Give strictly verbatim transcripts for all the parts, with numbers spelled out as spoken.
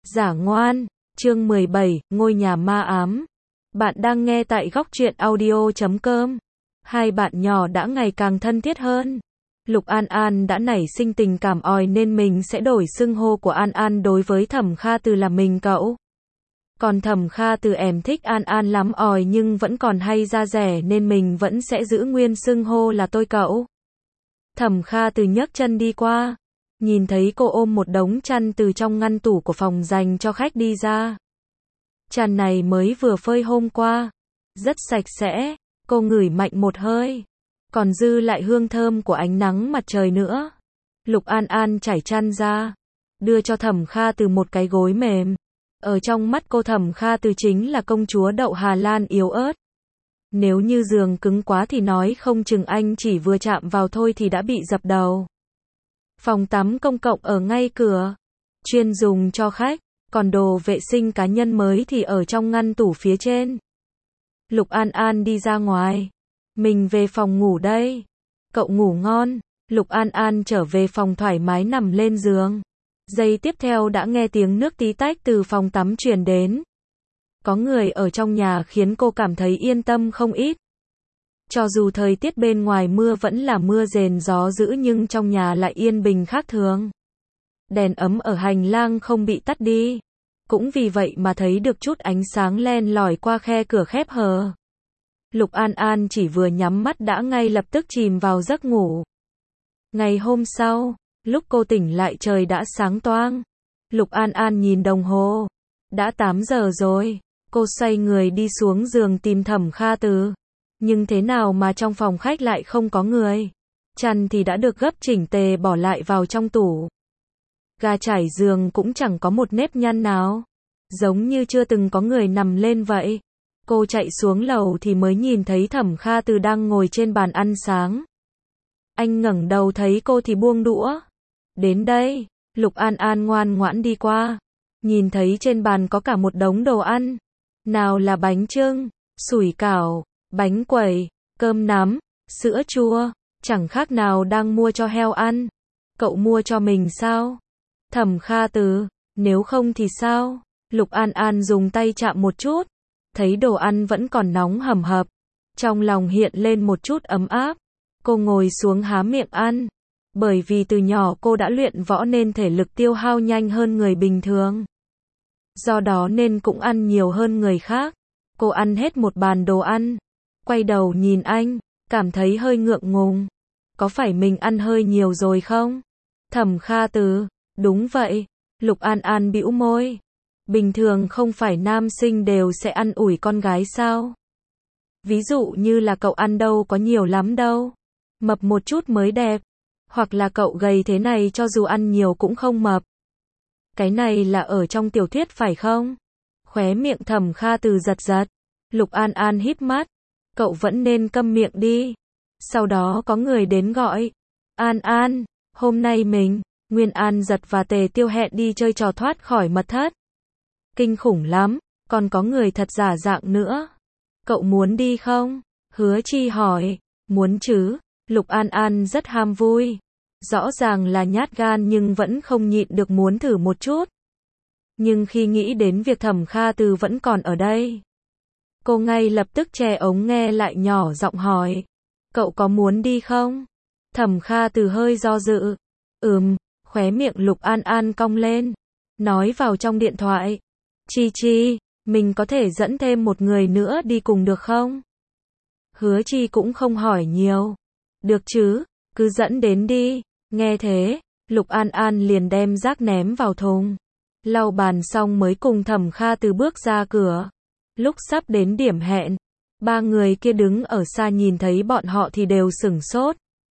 Giả ngoan, chương mười bảy, ngôi nhà ma ám. Bạn đang nghe tại góc truyện audio chấm com. Hai bạn nhỏ đã ngày càng thân thiết hơn. Lục An An đã nảy sinh tình cảm oi nên mình sẽ đổi xưng hô của An An đối với Thẩm Kha Từ là mình cậu. Còn Thẩm Kha Từ em thích An An lắm oi nhưng vẫn còn hay ra rẻ nên mình vẫn sẽ giữ nguyên xưng hô là tôi cậu. Thẩm Kha Từ nhấc chân đi qua. Nhìn thấy cô ôm một đống chăn từ trong ngăn tủ của phòng dành cho khách đi ra. Chăn này mới vừa phơi hôm qua. Rất sạch sẽ, cô ngửi mạnh một hơi. Còn dư lại hương thơm của ánh nắng mặt trời nữa. Lục An An trải chăn ra. Đưa cho Thẩm Kha Từ một cái gối mềm. Ở trong mắt cô Thẩm Kha Từ chính là công chúa đậu Hà Lan yếu ớt. Nếu như giường cứng quá thì nói không chừng anh chỉ vừa chạm vào thôi thì đã bị dập đầu. Phòng tắm công cộng ở ngay cửa, chuyên dùng cho khách, còn đồ vệ sinh cá nhân mới thì ở trong ngăn tủ phía trên. Lục An An đi ra ngoài. Mình về phòng ngủ đây. Cậu ngủ ngon. Lục An An trở về phòng thoải mái nằm lên giường. Giây tiếp theo đã nghe tiếng nước tí tách từ phòng tắm truyền đến. Có người ở trong nhà khiến cô cảm thấy yên tâm không ít. Cho dù thời tiết bên ngoài mưa vẫn là mưa rền gió dữ nhưng trong nhà lại yên bình khác thường. Đèn ấm ở hành lang không bị tắt đi. Cũng vì vậy mà thấy được chút ánh sáng len lỏi qua khe cửa khép hờ. Lục An An chỉ vừa nhắm mắt đã ngay lập tức chìm vào giấc ngủ. Ngày hôm sau, lúc cô tỉnh lại trời đã sáng toang. Lục An An nhìn đồng hồ. Đã tám giờ rồi. Cô xoay người đi xuống giường tìm Thẩm Kha Từ. Nhưng thế nào mà trong phòng khách lại không có người. Chăn thì đã được gấp chỉnh tề bỏ lại vào trong tủ. Ga trải giường cũng chẳng có một nếp nhăn nào. Giống như chưa từng có người nằm lên vậy. Cô chạy xuống lầu thì mới nhìn thấy Thẩm Kha Từ đang ngồi trên bàn ăn sáng. Anh ngẩng đầu thấy cô thì buông đũa. Đến đây, Lục An An ngoan ngoãn đi qua. Nhìn thấy trên bàn có cả một đống đồ ăn. Nào là bánh chưng, sủi cảo, bánh quẩy, cơm nắm, sữa chua, chẳng khác nào đang mua cho heo ăn. Cậu mua cho mình sao? Thẩm Kha Từ, nếu không thì sao? Lục An An dùng tay chạm một chút, thấy đồ ăn vẫn còn nóng hầm hập. Trong lòng hiện lên một chút ấm áp. Cô ngồi xuống há miệng ăn. Bởi vì từ nhỏ cô đã luyện võ nên thể lực tiêu hao nhanh hơn người bình thường. Do đó nên cũng ăn nhiều hơn người khác. Cô ăn hết một bàn đồ ăn. Quay đầu nhìn anh, cảm thấy hơi ngượng ngùng. Có phải mình ăn hơi nhiều rồi không? Thẩm Kha Từ, đúng vậy. Lục An An bĩu môi. Bình thường không phải nam sinh đều sẽ ăn ủi con gái sao? Ví dụ như là cậu ăn đâu có nhiều lắm đâu. Mập một chút mới đẹp. Hoặc là cậu gầy thế này cho dù ăn nhiều cũng không mập. Cái này là ở trong tiểu thuyết phải không? Khóe miệng Thẩm Kha Từ giật giật. Lục An An híp mắt. Cậu vẫn nên câm miệng đi. Sau đó có người đến gọi. An An, hôm nay mình, Nguyên An Giật và Tề Tiêu hẹn đi chơi trò thoát khỏi mật thất. Kinh khủng lắm, còn có người thật giả dạng nữa. Cậu muốn đi không? Hứa Chi hỏi. Muốn chứ, Lục An An rất ham vui. Rõ ràng là nhát gan nhưng vẫn không nhịn được muốn thử một chút. Nhưng khi nghĩ đến việc Thẩm Kha Từ vẫn còn ở đây. Cô ngay lập tức che ống nghe lại nhỏ giọng hỏi. Cậu có muốn đi không? Thẩm Kha Từ hơi do dự. Ừm, khóe miệng Lục An An cong lên. Nói vào trong điện thoại. Chi Chi, mình có thể dẫn thêm một người nữa đi cùng được không? Hứa Chi cũng không hỏi nhiều. Được chứ, cứ dẫn đến đi. Nghe thế, Lục An An liền đem rác ném vào thùng. Lau bàn xong mới cùng Thẩm Kha Từ bước ra cửa. Lúc sắp đến điểm hẹn, ba người kia đứng ở xa nhìn thấy bọn họ thì đều sửng sốt.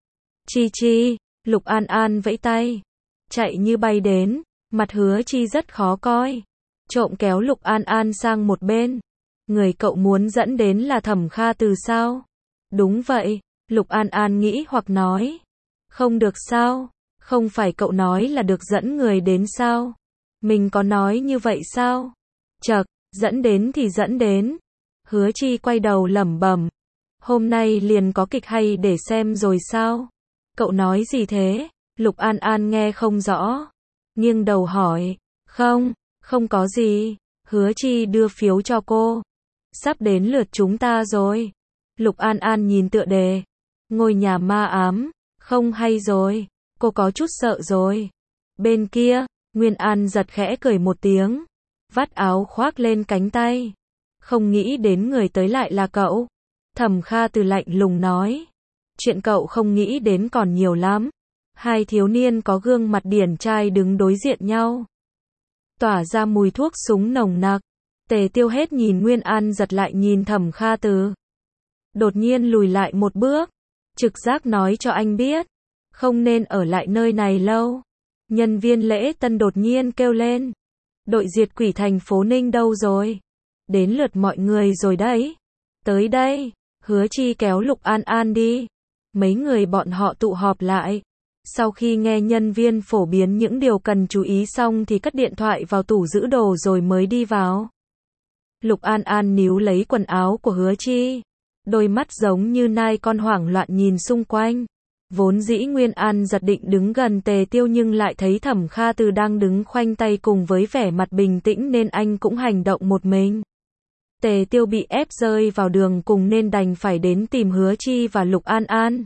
Chi Chi, Lục An An vẫy tay. Chạy như bay đến, mặt Hứa Chi rất khó coi. Trộm kéo Lục An An sang một bên. Người cậu muốn dẫn đến là Thẩm Kha Từ sao? Đúng vậy, Lục An An nghĩ hoặc nói. Không được sao? Không phải cậu nói là được dẫn người đến sao? Mình có nói như vậy sao? Chậc, dẫn đến thì dẫn đến. Hứa Chi quay đầu lẩm bẩm. Hôm nay liền có kịch hay để xem rồi sao? Cậu nói gì thế? Lục An An nghe không rõ. Nghiêng đầu hỏi. Không, Không có gì, Hứa Chi đưa phiếu cho cô. Sắp đến lượt chúng ta rồi. Lục An An nhìn tựa đề. Ngôi nhà ma ám, không hay rồi, cô có chút sợ rồi. Bên kia, Nguyên An giật khẽ cười một tiếng, vắt áo khoác lên cánh tay. Không nghĩ đến người tới lại là cậu. Thẩm Kha Từ lạnh lùng nói. Chuyện cậu không nghĩ đến còn nhiều lắm. Hai thiếu niên có gương mặt điển trai đứng đối diện nhau. Tỏa ra mùi thuốc súng nồng nặc. Tề Tiêu hết nhìn Nguyên An giật lại nhìn Thẩm Kha Từ. Đột nhiên lùi lại một bước. Trực giác nói cho anh biết. Không nên ở lại nơi này lâu. Nhân viên lễ tân đột nhiên kêu lên. Đội diệt quỷ thành phố Ninh đâu rồi? Đến lượt mọi người rồi đấy. Tới đây. Hứa Chi kéo Lục An An đi. Mấy người bọn họ tụ họp lại. Sau khi nghe nhân viên phổ biến những điều cần chú ý xong thì cất điện thoại vào tủ giữ đồ rồi mới đi vào. Lục An An níu lấy quần áo của Hứa Chi. Đôi mắt giống như nai con hoảng loạn nhìn xung quanh. Vốn dĩ Nguyên An giật định đứng gần Tề Tiêu nhưng lại thấy Thẩm Kha Từ đang đứng khoanh tay cùng với vẻ mặt bình tĩnh nên anh cũng hành động một mình. Tề Tiêu bị ép rơi vào đường cùng nên đành phải đến tìm Hứa Chi và Lục An An.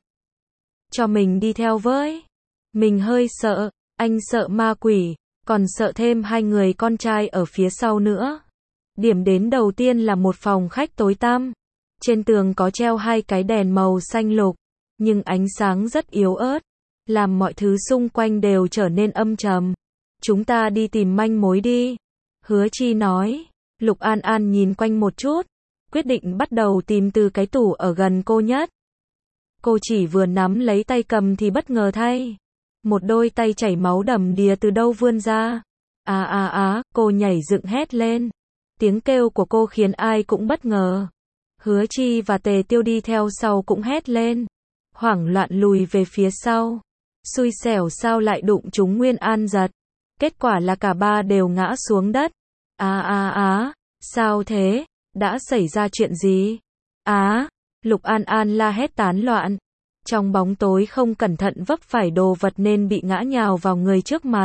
Cho mình đi theo với. Mình hơi sợ, anh sợ ma quỷ, còn sợ thêm hai người con trai ở phía sau nữa. Điểm đến đầu tiên là một phòng khách tối tăm. Trên tường có treo hai cái đèn màu xanh lục, nhưng ánh sáng rất yếu ớt, làm mọi thứ xung quanh đều trở nên âm trầm. Chúng ta đi tìm manh mối đi. Hứa Chi nói. Lục An An nhìn quanh một chút, quyết định bắt đầu tìm từ cái tủ ở gần cô nhất. Cô chỉ vừa nắm lấy tay cầm thì bất ngờ thay. Một đôi tay chảy máu đầm đìa từ đâu vươn ra. À à à, cô nhảy dựng hét lên. Tiếng kêu của cô khiến ai cũng bất ngờ. Hứa Chi và Tề Tiêu đi theo sau cũng hét lên. Hoảng loạn lùi về phía sau. Xui xẻo sao lại đụng trúng Nguyên An giật. Kết quả là cả ba đều ngã xuống đất. À à à, sao thế? Đã xảy ra chuyện gì? Á, à, Lục An An la hét tán loạn. Trong bóng tối không cẩn thận vấp phải đồ vật nên bị ngã nhào vào người trước mặt.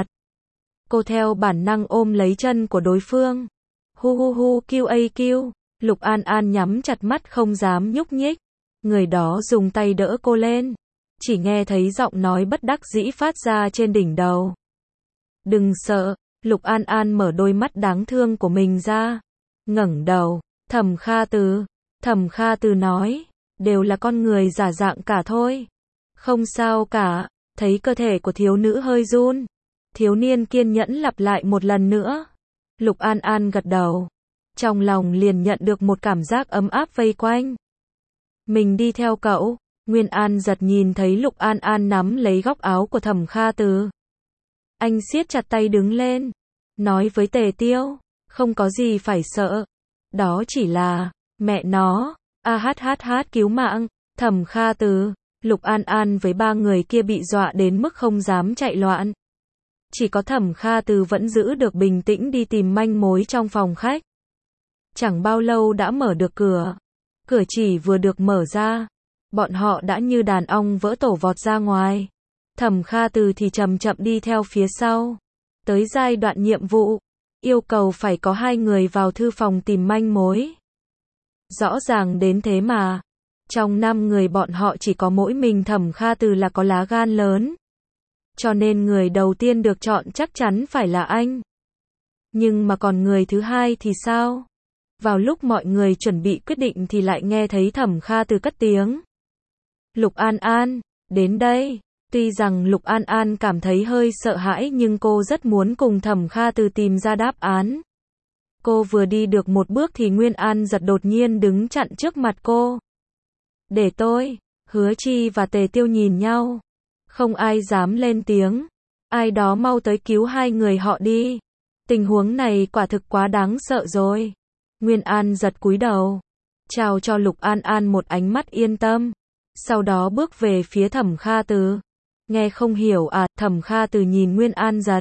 Cô theo bản năng ôm lấy chân của đối phương. Hu hu hu kêu a kêu. Lục An An nhắm chặt mắt không dám nhúc nhích. Người đó dùng tay đỡ cô lên. Chỉ nghe thấy giọng nói bất đắc dĩ phát ra trên đỉnh đầu. Đừng sợ. Lục An An mở đôi mắt đáng thương của mình ra. Ngẩng đầu. Thẩm Kha Từ. Thẩm Kha Từ nói. Đều là con người giả dạng cả thôi. Không sao cả. Thấy cơ thể của thiếu nữ hơi run. Thiếu niên kiên nhẫn lặp lại một lần nữa. Lục An An gật đầu. Trong lòng liền nhận được một cảm giác ấm áp vây quanh. Mình đi theo cậu. Nguyên An giật nhìn thấy Lục An An nắm lấy góc áo của Thẩm Kha Từ. Anh siết chặt tay đứng lên. Nói với Tề Tiêu. Không có gì phải sợ. Đó chỉ là. Mẹ nó. A hát hát hát cứu mạng. Thẩm Kha Từ. Lục An An với ba người kia bị dọa đến mức không dám chạy loạn. Chỉ có Thẩm Kha Từ vẫn giữ được bình tĩnh đi tìm manh mối trong phòng khách. Chẳng bao lâu đã mở được cửa. Cửa chỉ vừa được mở ra. Bọn họ đã như đàn ong vỡ tổ vọt ra ngoài. Thẩm Kha Từ thì chậm chậm đi theo phía sau. Tới giai đoạn nhiệm vụ. Yêu cầu phải có hai người vào thư phòng tìm manh mối. Rõ ràng đến thế mà. Trong năm người bọn họ chỉ có mỗi mình Thẩm Kha Từ là có lá gan lớn. Cho nên người đầu tiên được chọn chắc chắn phải là anh. Nhưng mà còn người thứ hai thì sao? Vào lúc mọi người chuẩn bị quyết định thì lại nghe thấy Thẩm Kha Từ cất tiếng. Lục An An, đến đây. Tuy rằng Lục An An cảm thấy hơi sợ hãi nhưng cô rất muốn cùng Thẩm Kha Từ tìm ra đáp án. Cô vừa đi được một bước thì Nguyên An giật đột nhiên đứng chặn trước mặt cô. Để tôi. Hứa Chi và Tề Tiêu nhìn nhau. Không ai dám lên tiếng. Ai đó mau tới cứu hai người họ đi. Tình huống này quả thực quá đáng sợ rồi. Nguyên An giật cúi đầu. Chào cho Lục An An một ánh mắt yên tâm. Sau đó bước về phía Thẩm Kha Từ. Nghe không hiểu à? Thẩm Kha Từ nhìn Nguyên An giật.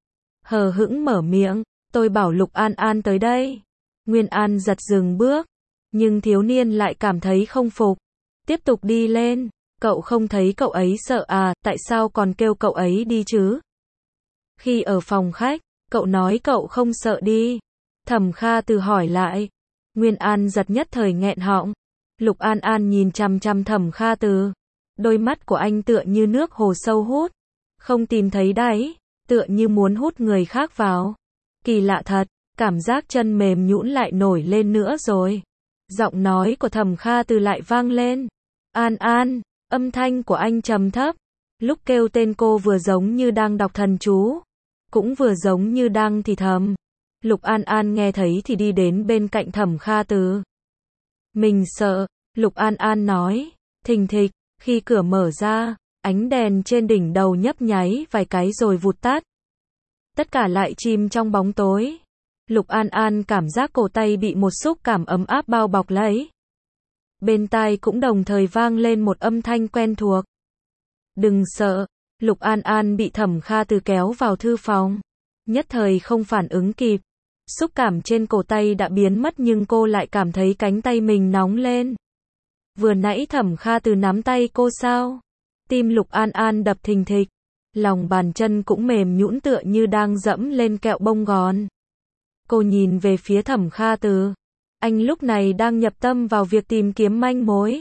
Hờ hững mở miệng. Tôi bảo Lục An An tới đây. Nguyên An giật dừng bước. Nhưng thiếu niên lại cảm thấy không phục. Tiếp tục đi lên. Cậu không thấy cậu ấy sợ à? Tại sao còn kêu cậu ấy đi chứ? Khi ở phòng khách, Cậu nói cậu không sợ đi. Thẩm Kha Từ hỏi lại. Nguyên An giật nhất thời nghẹn họng. Lục An An nhìn chằm chằm Thẩm Kha Từ. Đôi mắt của anh tựa như nước hồ sâu hút. Không tìm thấy đáy. Tựa như muốn hút người khác vào. Kỳ lạ thật. Cảm giác chân mềm nhũn lại nổi lên nữa rồi. Giọng nói của Thẩm Kha Từ lại vang lên. An An. Âm thanh của anh trầm thấp. Lúc kêu tên cô vừa giống như đang đọc thần chú. Cũng vừa giống như đang thì thầm. Lục An An nghe thấy thì đi đến bên cạnh Thẩm Kha Từ. Mình sợ. Lục An An nói. Thình thịch. Khi cửa mở ra, ánh đèn trên đỉnh đầu nhấp nháy vài cái rồi vụt tắt. Tất cả lại chìm trong bóng tối. Lục An An cảm giác cổ tay bị một xúc cảm ấm áp bao bọc lấy. Bên tai cũng đồng thời vang lên một âm thanh quen thuộc. Đừng sợ. Lục An An bị Thẩm Kha Từ kéo vào thư phòng. Nhất thời không phản ứng kịp. Xúc cảm trên cổ tay đã biến mất nhưng cô lại cảm thấy cánh tay mình nóng lên. Vừa nãy Thẩm Kha Từ nắm tay cô sao? Tim Lục An An đập thình thịch. Lòng bàn chân cũng mềm nhũn tựa như đang dẫm lên kẹo bông gòn. Cô nhìn về phía Thẩm Kha Từ. Anh lúc này đang nhập tâm vào việc tìm kiếm manh mối.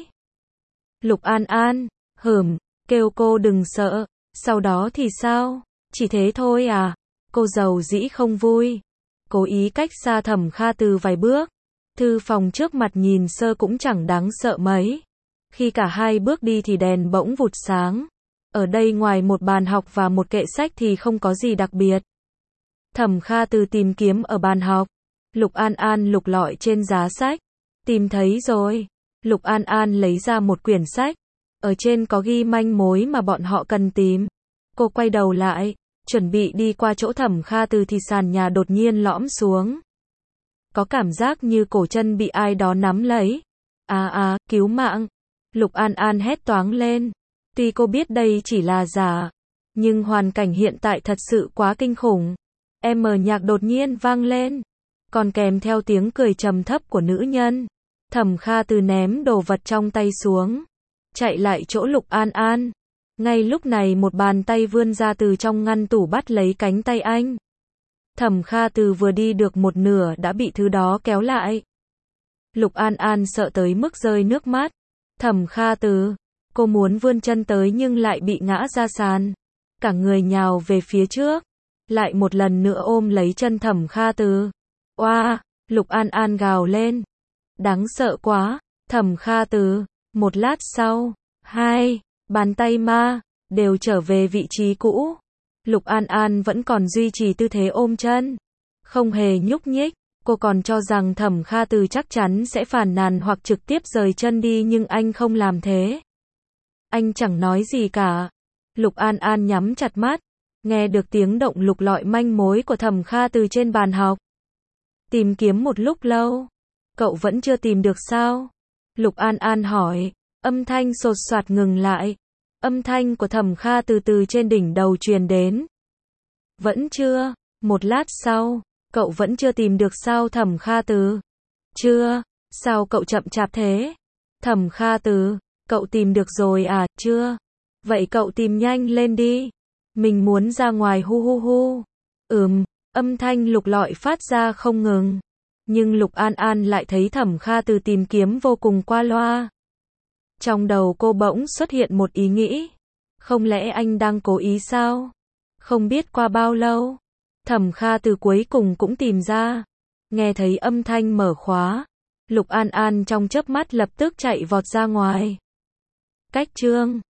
Lục An An, hửm, kêu cô đừng sợ. Sau đó thì sao? Chỉ thế thôi à? Cô giàu dĩ không vui. Cố ý cách xa Thẩm Kha Từ vài bước. Thư phòng trước mặt nhìn sơ cũng chẳng đáng sợ mấy. Khi cả hai bước đi thì đèn bỗng vụt sáng. Ở đây ngoài một bàn học và một kệ sách thì không có gì đặc biệt. Thẩm Kha Từ tìm kiếm ở bàn học. Lục An An lục lọi trên giá sách. Tìm thấy rồi. Lục An An lấy ra một quyển sách. Ở trên có ghi manh mối mà bọn họ cần tìm. Cô quay đầu lại, chuẩn bị đi qua chỗ Thẩm Kha Từ thì sàn nhà đột nhiên lõm xuống. Có cảm giác như cổ chân bị ai đó nắm lấy. À à, cứu mạng. Lục An An hét toáng lên. Tuy cô biết đây chỉ là giả, nhưng hoàn cảnh hiện tại thật sự quá kinh khủng. Em mở nhạc đột nhiên vang lên. Còn kèm theo tiếng cười trầm thấp của nữ nhân. Thẩm Kha Từ ném đồ vật trong tay xuống. Chạy lại chỗ Lục An An. Ngay lúc này một bàn tay vươn ra từ trong ngăn tủ bắt lấy cánh tay anh. Thẩm Kha Từ vừa đi được một nửa đã bị thứ đó kéo lại. Lục An An sợ tới mức rơi nước mắt. Thẩm Kha Từ, cô muốn vươn chân tới nhưng lại bị ngã ra sàn. Cả người nhào về phía trước. Lại một lần nữa ôm lấy chân Thẩm Kha Từ. Oa, Lục An An gào lên. Đáng sợ quá. Thẩm Kha Từ. Một lát sau, hai bàn tay ma đều trở về vị trí cũ. Lục An An vẫn còn duy trì tư thế ôm chân, không hề nhúc nhích. Cô còn cho rằng Thẩm Kha Từ chắc chắn sẽ phàn nàn hoặc trực tiếp rời chân đi nhưng anh không làm thế. Anh chẳng nói gì cả. Lục An An nhắm chặt mắt, nghe được tiếng động lục lọi manh mối của Thẩm Kha Từ trên bàn học. Tìm kiếm một lúc lâu, cậu vẫn chưa tìm được sao? Lục An An hỏi, âm thanh sột soạt ngừng lại. Âm thanh của Thẩm Kha Từ từ trên đỉnh đầu truyền đến. Vẫn chưa. Một lát sau, cậu vẫn chưa tìm được sao Thẩm Kha Từ? Chưa. Sao cậu chậm chạp thế? Thẩm Kha Từ, cậu tìm được rồi à? Chưa. Vậy cậu tìm nhanh lên đi. Mình muốn ra ngoài hu hu hu. Ừm, âm thanh lục lọi phát ra không ngừng. Nhưng Lục An An lại thấy Thẩm Kha Từ tìm kiếm vô cùng qua loa. Trong đầu cô bỗng xuất hiện một ý nghĩ. Không lẽ anh đang cố ý sao? Không biết qua bao lâu, Thẩm Kha Từ cuối cùng cũng tìm ra. Nghe thấy âm thanh mở khóa, Lục An An trong chớp mắt lập tức chạy vọt ra ngoài. Cách chương